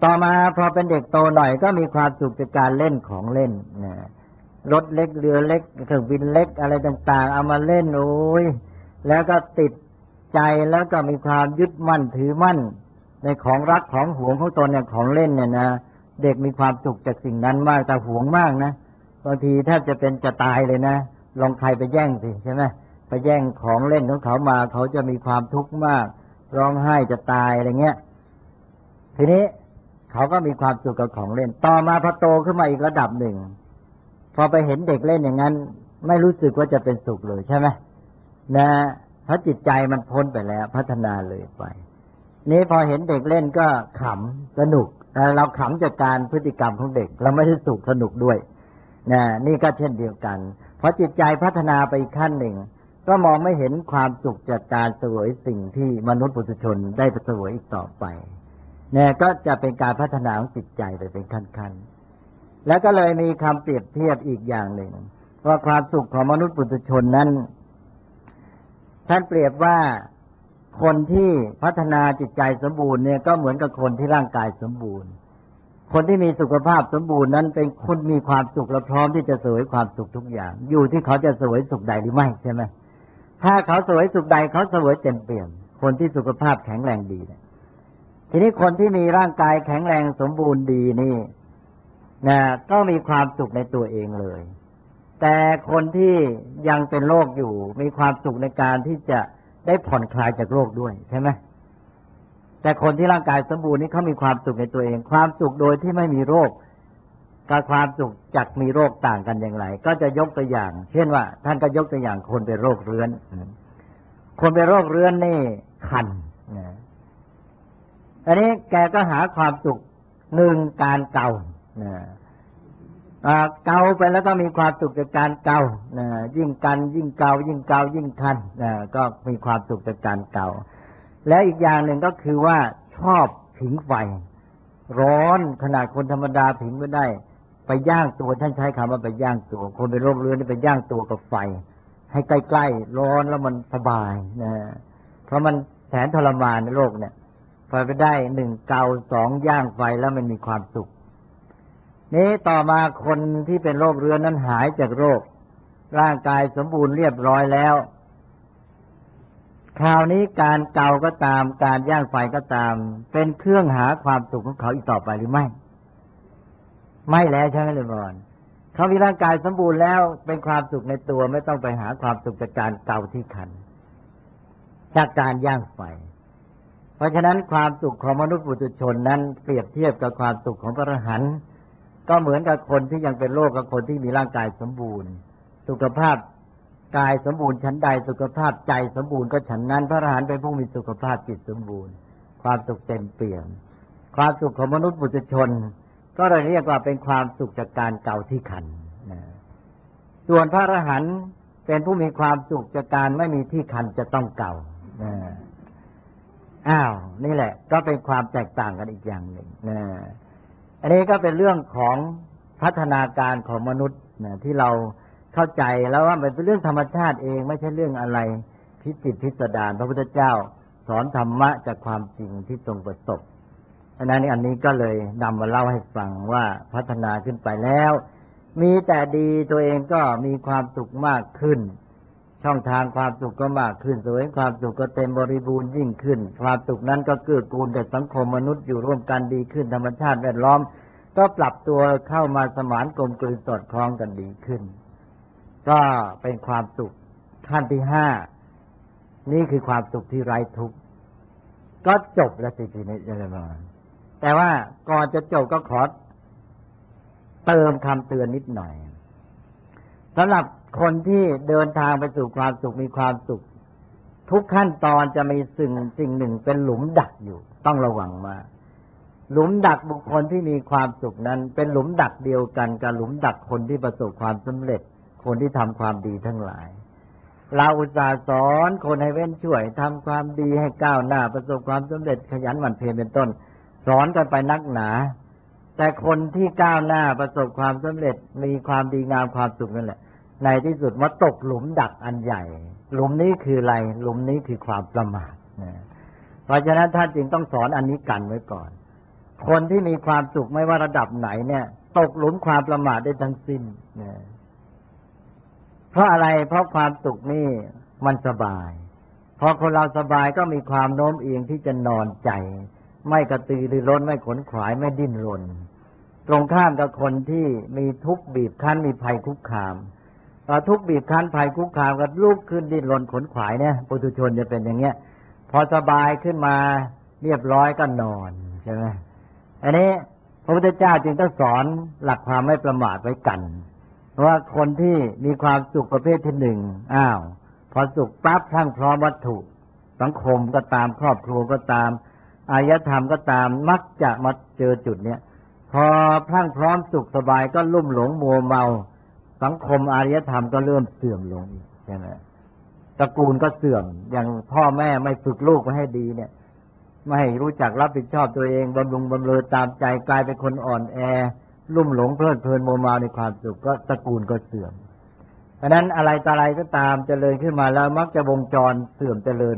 ต่อมาพอเป็นเด็กโตหน่อยก็มีความสุขจากการเล่นของเล่นนะรถเล็กเรือเล็กเครื่องบินเล็กอะไรต่างๆเอามาเล่นโอ้ยแล้วก็ติดใจแล้วก็มีความยึดมั่นถือมั่นในของรักของหวงของตนเนี่ยของเล่นเนี่ยนะเด็กมีความสุขจากสิ่งนั้นมากแต่หวงมากนะบางทีแทบจะเป็นจะตายเลยนะลองใครไปแย่งสิใช่ไหมไปแย่งของเล่นของเขามาเขาจะมีความทุกข์มากร้องไห้จะตายอะไรเงี้ยทีนี้เขาก็มีความสุขกับของเล่นต่อมาพอโตขึ้นมาอีกระดับหนึ่งพอไปเห็นเด็กเล่นอย่างนั้นไม่รู้สึกว่าจะเป็นสุขเลยใช่ไหมนะเพราะจิตใจมันพ้นไปแล้วพัฒนาเลยไปนี้พอเห็นเด็กเล่นก็ขำสนุกเราขำจากการพฤติกรรมของเด็กเราไม่ได้สุขสนุกด้วยนะนี่ก็เช่นเดียวกันพอจิตใจพัฒนาไปอีกขั้นหนึ่งก็มองไม่เห็นความสุขจากการเสวยสิ่งที่มนุษย์ปุถุชนได้เสวยอีกต่อไปเนี่ยก็จะเป็นการพัฒนาของจิตใจไปเป็นขั้นๆแล้วก็เลยมีคำเปรียบเทียบอีกอย่างหนึ่งว่าความสุขของมนุษย์ปุถุชนนั้นท่านเปรียบว่าคนที่พัฒนาจิตใจสมบูรณ์เนี่ยก็เหมือนกับคนที่ร่างกายสมบูรณ์คนที่มีสุขภาพสมบูรณ์นั้นเป็นคนมีความสุขและพร้อมที่จะเสวยความสุขทุกอย่างอยู่ที่เขาจะเสวยสุขใดหรือไม่ใช่ไหมถ้าเขาเสวยสุขใดเขาเสวยเต็มเปี่ยมคนที่สุขภาพแข็งแรงดีทีนี้คนที่มีร่างกายแข็งแรงสมบูรณ์ดีนี่นะก็มีความสุขในตัวเองเลยแต่คนที่ยังเป็นโรคอยู่มีความสุขในการที่จะได้ผ่อนคลายจากโรคด้วยใช่ไหมแต่คนที่ร่างกายสมบูรณ์นี่เขามีความสุขในตัวเองความสุขโดยที่ไม่มีโรคกับความสุขจากมีโรคต่างกันอย่างไรก็จะยกตัวอย่างเช่นว่าท่านก็ยกตัวอย่างคนเป็นโรคเรื้อนคนเป็นโรคเรื้อนนี่คันอันนี้แกก็หาความสุขหนึ่งการเกาเกาไปแล้วก็มีความสุขจากการเกายิ่งกันยิ่งเกายิ่งเกายิ่งคันก็มีความสุขจากการเกาและอีกอย่างหนึ่งก็คือว่าชอบผิงไฟร้อนขนาดคนธรรมดาผิงไม่ได้ไปย่างตัวท่านใช้คำว่าไปย่างตัวคนเป็นโรคเรื้อนนี่ไปย่างตัวกับไฟให้ใกล้ๆร้อนแล้วมันสบายเพราะมันแสนทรมานในโลกเนี่ยพอไปได้หนึ่งเกาสองย่างไฟแล้วมันมีความสุขนี้ต่อมาคนที่เป็นโรคเรื้อนนั้นหายจากโรคร่างกายสมบูรณ์เรียบร้อยแล้วคราวนี้การเกาก็ตามการย่างไฟก็ตามเป็นเครื่องหาความสุขของเขาอีกต่อไปหรือไม่ไม่แล้วใช่ไหมเลยบอลเขามีร่างกายสมบูรณ์แล้วเป็นความสุขในตัวไม่ต้องไปหาความสุขจากการเกาที่คันจากการย่างไฟเพราะฉะนั้นความสุขของมนุษย์ปุถุชนนั้นเปรียบเทียบกับความสุขของพระอรหันต์ก็เหมือนกับคนที่ยังเป็นโรคกับคนที่มีร่างกายสมบูรณ์สุขภาพกายสมบูรณ์ชั้นใดสุขภาพใจสมบูรณ์ก็ฉันนั้นพระอรหันต์เป็นผู้มีสุขภาพจิตสมบูรณ์ความสุขเต็มเปี่ยมความสุขของมนุษย์ปุถุชนก็เลยเรียกว่าเป็นความสุขจากการเกาที่คันส่วนพระอรหันต์เป็นผู้มีความสุขจากการไม่มีที่คันจะต้องเกานี่แหละก็เป็นความแตกต่างกันอีกอย่างหนึ่งอันนี้ก็เป็นเรื่องของพัฒนาการของมนุษย์ที่เราเข้าใจแล้วว่ามันเป็นเรื่องธรรมชาติเองไม่ใช่เรื่องอะไรพิจิตรพิสดารพระพุทธเจ้าสอนธรรมะจากความจริงที่ทรงประสบอันนี้ก็เลยนำมาเล่าให้ฟังว่าพัฒนาขึ้นไปแล้วมีแต่ดีตัวเองก็มีความสุขมากขึ้นช่องทางความสุขก็มากขึ้นสวยความสุขก็เต็มบริบูรณ์ยิ่งขึ้นความสุขนั้นก็เกื้อกูลแก่สังคมมนุษย์อยู่ร่วมกันดีขึ้นธรรมชาติแวดล้อมก็ปรับตัวเข้ามาสมานกลมกลืนสอดคล้องกันดีขึ้นก็เป็นความสุขขั้นที่ห้านี่คือความสุขที่ไร้ทุกข์ก็จบแล้วสิทีนี้จะมาแต่ว่าก่อนจะจบก็ขอเติมคำเตือนนิดหน่อยสำหรับคนที่เดินทางไปสู่ความสุขมีความสุขทุกขั้นตอนจะมีสิ่งหนึ่งเป็นหลุมดักอยู่ต้องระวังมากหลุมดักบุคคลที่มีความสุขนั้นเป็นหลุมดักเดียวกันกับหลุมดักคนที่ประสบความสำเร็จคนที่ทำความดีทั้งหลายเราอุตส่าห์สอนคนให้เว้นช่วยทำความดีให้ก้าวหน้าประสบความสำเร็จขยันหมั่นเพียรเป็นต้นสอนกันไปนักหนาแต่คนที่ก้าวหน้าประสบความสำเร็จมีความดีงามความสุขนั่นแหละในที่สุดมาตกหลุมดักอันใหญ่หลุมนี้คืออะไรหลุมนี้คือความประมาทเพราะฉะนั้นท่านจึงต้องสอนอันนี้กันไว้ก่อนคนที่มีความสุขไม่ว่าระดับไหนเนี่ยตกหลุมความประมาทได้ทั้งสิ้นนะเพราะอะไรเพราะความสุขนี่มันสบายพอคนเราสบายก็มีความโน้มเอียงที่จะนอนใจไม่กระตือรือร้นไม่ขนขวายไม่ดิ้นรนตรงข้ามกับคนที่มีทุกข์บีบคั้นมีภัยคุกคามทุกข์บีบคั้นภัยคุกคามก็ลุกขึ้นดิ้นรนขนขวายเนี่ยปุถุชนจะเป็นอย่างเงี้ยพอสบายขึ้นมาเรียบร้อยก็นอนใช่ไหมอันนี้พระพุทธเจ้าจึงต้องสอนหลักความไม่ประมาทไว้กันเพราะว่าคนที่มีความสุขประเภทที่หนึ่งพอสุขปั๊บพรั่งพร้อมวัตถุสังคมก็ตามครอบครัวก็ตามอารยธรรมก็ตามมักจะมาเจอจุดเนี้ยพอพรั่งพร้อมสุขสบายก็ลุ่มหลงมัวเมาสังคมอารยธรรมก็เริ่มเสื่อมลงใช่ไหมตระกูลก็เสื่อมอย่างพ่อแม่ไม่ฝึกลูกไว้ให้ดีเนี่ยไม่รู้จักรับผิดชอบตัวเองบำรุงบำเรอตามใจกลายเป็นคนอ่อนแอลุ่มหลงเพลิดเพลินมัวเมาในความสุขก็ตระกูลก็เสื่อมเพราะนั้นอะไรต่ออะไรก็ตามเจริญขึ้นมาแล้วมักจะวงจรเสื่อมเจริญ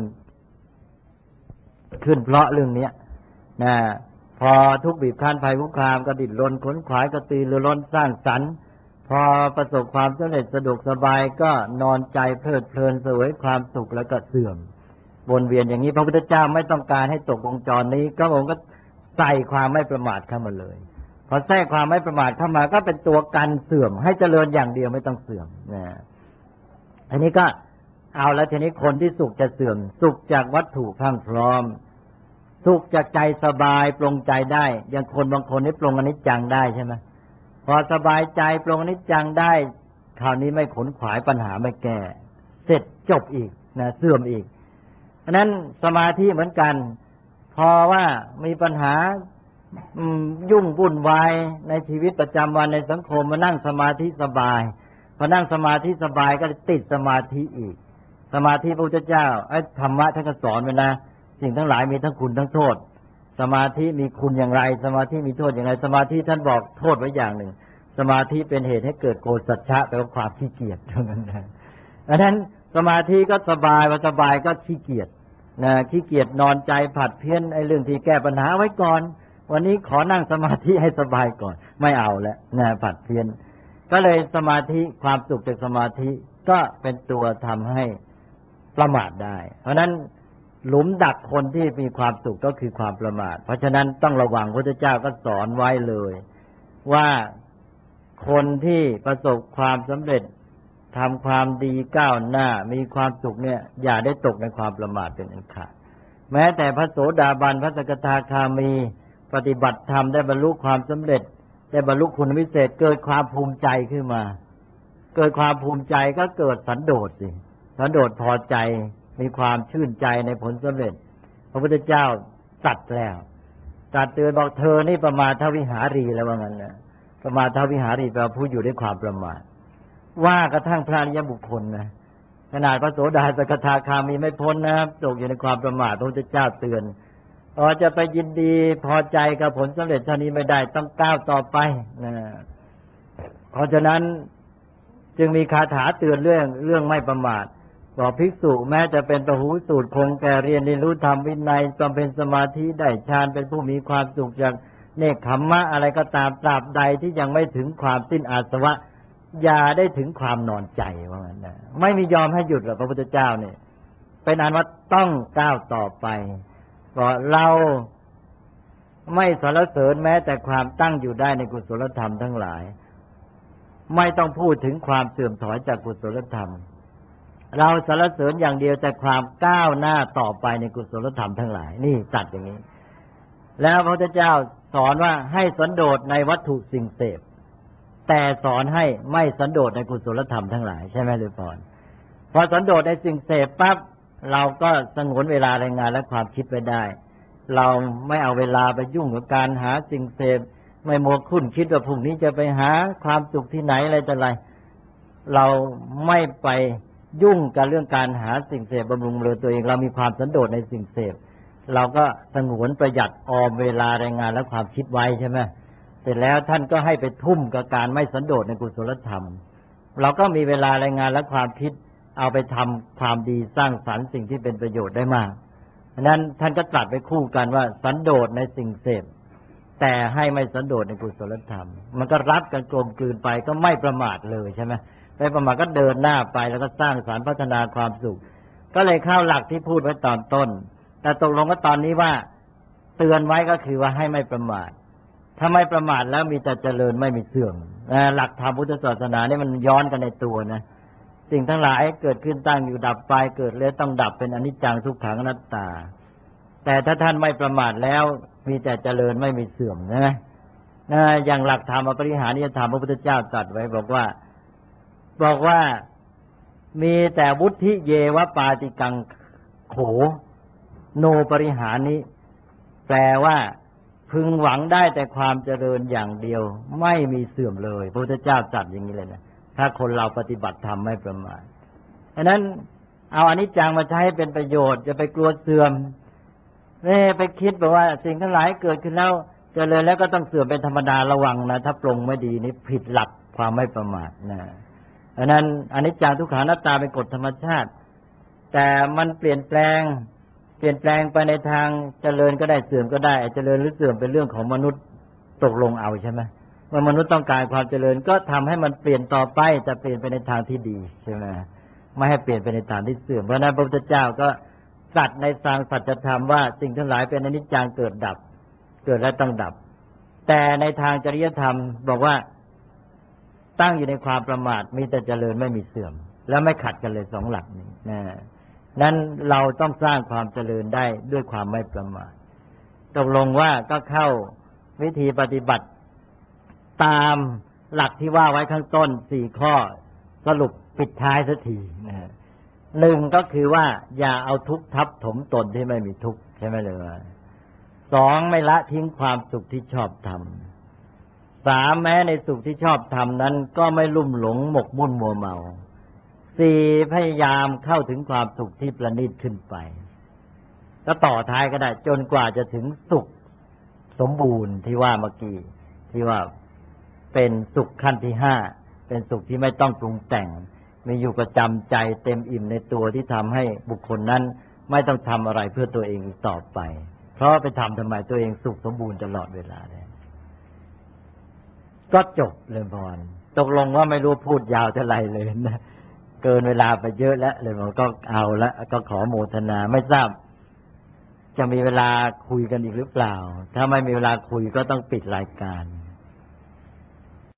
ขึ้นเพราะเรื่องนี้นะพอทุกข์บีบคั้นภัยคุกคามก็ดิ้นรนขนขวายกระตือรือร้นสร้างสรรค์พอประสบความสำเร็จสะดวกสบายก็นอนใจเพลิดเพลินเสวยความสุขแล้วก็เสื่อมวนเวียนอย่างนี้พระพุทธเจ้าไม่ต้องการให้ตกวงจรนี้ก็ผมก็ใส่ความไม่ประมาทเข้ามาเลยพอแทรกความไม่ประมาทเข้ามาก็เป็นตัวกันเสื่อมให้เจริญอย่างเดียวไม่ต้องเสื่อมนะอันนี้ก็เอาแล้วทีนี้คนที่สุขจะเสื่อมสุขจากวัตถุพรั่งพร้อมสุขจากใจสบายปลงใจได้อย่างคนบางคนนี่ปลงอนิจจังได้ใช่ไหมพอสบายใจปลงอนิจจังได้คราวนี้ไม่ขนขวายปัญหาไม่แก้เสร็จจบอีกนะเสื่อมอีกเพราะนั้นสมาธิเหมือนกันพอว่ามีปัญหายุ่งวุ่นวายในชีวิตประจำวันในสังคมมานั่งสมาธิสบายพอนั่งสมาธิสบายก็ติดสมาธิอีกสมาธิพระพุทธเจ้าธรรมะท่านก็สอนไว้นะสิ่งทั้งหลายมีทั้งคุณทั้งโทษสมาธิมีคุณอย่างไรสมาธิมีโทษอย่างไรสมาธิท่านบอกโทษไว้อย่างหนึ่งสมาธิเป็นเหตุให้เกิดโกสัจฉะแปลว่าความขี้เกียจเท่านั้นนะดังนั้นสมาธิก็สบายพอสบายก็ขี้เกียจนะขี้เกียจนอนใจผัดเพี้ยนไอ้เรื่องที่แก้ปัญหาไว้ก่อนวันนี้ขอนั่งสมาธิให้สบายก่อนไม่เอาแล้วนะผัดเพี้ยนก็เลยสมาธิความสุขจากสมาธิก็เป็นตัวทำให้ประมาทได้เพราะนั้นหลุมดักคนที่มีความสุขก็คือความประมาทเพราะฉะนั้นต้องระวังพระพุทธเจ้าก็สอนไว้เลยว่าคนที่ประสบความสำเร็จทำความดีก้าวหน้ามีความสุขเนี่ยอย่าได้ตกในความประมาทเป็นอันขาดแม้แต่พระโสดาบันพระสกทาคามีปฏิบัติธรรมได้บรรลุความสำเร็จได้บรรลุคุณวิเศษเกิดความภูมิใจขึ้นมาเกิดความภูมิใจก็เกิดสันโดษสิสันโดษพอใจมีความชื่นใจในผลสำเร็จพระพุทธเจ้าตรัสแล้วตรัสเตือนบอกเธอนี่ประมาทวิหารีแล้วว่างั้นนะประมาทวิหารีแปลว่าผู้อยู่ด้วยความประมาทว่ากระทั่งพระอริยบุคคลนะขนาดพระโสดาสกทาคามีไม่พ้นนะตกอยู่ในความประมาทพระพุทธเจ้าเตือนจะไปยินดีพอใจกับผลสำเร็จเท่านี้ไม่ได้ต้องก้าวต่อไปนะเพราะฉะนั้นจึงมีคาถาเตือนเรื่องไม่ประมาทบอกภิกษุแม้จะเป็นปหูสูตรคงแก่เรียนรู้ธรรมวินัยบำเพ็ญสมาธิได้ฌานเป็นผู้มีความสุขจากเนกขัมมะอะไรก็ตามตราบใดที่ยังไม่ถึงความสิ้นอาสวะอย่าได้ถึงความนอนใจว่างั้นนะไม่มียอมให้หยุดหรอกพระพุทธเจ้าเนี่ยเป็นอันว่าต้องก้าวต่อไปเพราะเราไม่สรรเสริญแม้แต่ความตั้งอยู่ได้ในกุศลธรรมทั้งหลายไม่ต้องพูดถึงความเสื่อมถอยจากกุศลธรรมเราสรรเสริญอย่างเดียวแต่ความก้าวหน้าต่อไปในกุศลธรรมทั้งหลายนี่ตัดอย่างนี้แล้วพระพุทธเจ้าสอนว่าให้สันโดษในวัตถุสิ่งเสพแต่สอนให้ไม่สันโดษในกุศลธรรมทั้งหลายใช่ไหมหรือเปล่าพอสันโดษในสิ่งเสพปั๊บเราก็สงวนเวลาแรงงานและความคิดไปได้เราไม่เอาเวลาไปยุ่งกับการหาสิ่งเสพไม่มัวคุ้นคิดว่าพรุ่งนี้จะไปหาความสุขที่ไหนอะไรต่ออะไรเราไม่ไปยุ่งกับเรื่องการหาสิ่งเสพบำรุงเรือตัวเองเรามีความสันโดษในสิ่งเสพเราก็สงวนประหยัดออมเวลาแรงงานและความคิดไว้ใช่ไหมเสร็จแล้วท่านก็ให้ไปทุ่มกับการไม่สันโดษในกุศลธรรมเราก็มีเวลาแรงงานและความคิดเอาไปทำความดีสร้างสรรค์สิ่งที่เป็นประโยชน์ได้มากฉะนั้นท่านก็ตรัสไปคู่กันว่าสันโดษในสิ่งเสพแต่ให้ไม่สันโดษในกุศลธรรมมันก็รัดกันกลมกลืนไปก็ไม่ประมาทเลยใช่ไหมไม่ประมาทก็เดินหน้าไปแล้วก็สร้างสรรค์พัฒนาความสุขก็เลยเข้าหลักที่พูดไว้ตอนต้นแต่ตกลงก็ตอนนี้ว่าเตือนไว้ก็คือว่าให้ไม่ประมาทถ้าไม่ประมาทแล้วมีแต่เจริญไม่มีเสื่อมหลักธรรมพุทธศาสนานี่มันย้อนกันในตัวนะสิ่งทั้งหลายเกิดขึ้นตั้งอยู่ดับไปเกิดแล้วต้องดับเป็นอนิจจังทุกขังอนัตตาแต่ถ้าท่านไม่ประมาทแล้วมีแต่เจริญไม่มีเสื่อมนะอย่างหลักธรรมอปริหานิยธรรมพระพุทธเจ้าตรัสไว้บอกว่ามีแต่วุฒิเยวปาติกังโขโนปริหานิแปลว่าพึงหวังได้แต่ความเจริญอย่างเดียวไม่มีเสื่อมเลยพระพุทธเจ้าตรัสอย่างนี้เลยนะถ้าคนเราปฏิบัติธรรมไม่ประมาทฉะนั้นเอาอนิจจังมาใช้ให้เป็นประโยชน์จะไปกลัวเสื่อมไปคิดบอกว่าสิ่งทั้งหลายเกิดขึ้นแล้วเจริญแล้วก็ต้องเสื่อมเป็นธรรมดาระวังนะถ้าปรงไม่ดีนี่ผิดหลักความไม่ประมาทนะฉะนั้นอนิจจังทุกขังอนัตตาเป็นกฎธรรมชาติแต่มันเปลี่ยนแปลงไปในทางเจริญก็ได้เสื่อมก็ได้เจริญหรือเสื่อมเป็นเรื่องของมนุษย์ตกลงเอาใช่ไหมเมื่อมนุษย์ต้องการความเจริญก็ทำให้มันเปลี่ยนต่อไปจะเปลี่ยนไปในทางที่ดีใช่ไหมไม่ให้เปลี่ยนไปในทางที่เสื่อมเพราะนั้นพระพุทธเจ้าก็ตรัสในทางสัจธรรมว่าสิ่งทั้งหลายเป็นอนิจจังเกิดดับเกิดแล้วต้องดับแต่ในทางจริยธรรมบอกว่าตั้งอยู่ในความประมาทมีแต่เจริญไม่มีเสื่อมแล้วไม่ขัดกันเลยสองหลักนี้นั้นเราต้องสร้างความเจริญได้ด้วยความไม่ประมาทตกลงว่าก็เข้าวิธีปฏิบัติตามหลักที่ว่าไว้ข้างต้น4ข้อสรุปปิดท้ายสักทีหนึ่งก็คือว่าอย่าเอาทุกข์ทับถมตนที่ไม่มีทุกข์ใช่ไหมเลยสองไม่ละทิ้งความสุขที่ชอบทำสามแม้ในสุขที่ชอบทำนั้นก็ไม่ลุ่มหลงหมกมุ่นมัวเมาสี่พยายามเข้าถึงความสุขที่ประณีตขึ้นไปก็ต่อท้ายก็ได้จนกว่าจะถึงสุขสมบูรณ์ที่ว่าเมื่อกี้ที่ว่าเป็นสุขขั้นที่ห้าเป็นสุขที่ไม่ต้องปรุงแต่งมีอยู่ประจำใจเต็มอิ่มในตัวที่ทำให้บุคคลนั้นไม่ต้องทำอะไรเพื่อตัวเองอีกต่อไปเพราะไปทำไมตัวเองสุขสมบูรณ์ตลอดเวลาเลยก็จบเลยพรตกลงว่าไม่รู้พูดยาวเท่าไหร่เลยนะเกินเวลาไปเยอะแล้วเลยมันก็เอาละก็ขอโมทนาไม่ทราบจะมีเวลาคุยกันอีกหรือเปล่าถ้าไม่มีเวลาคุยก็ต้องปิดรายการ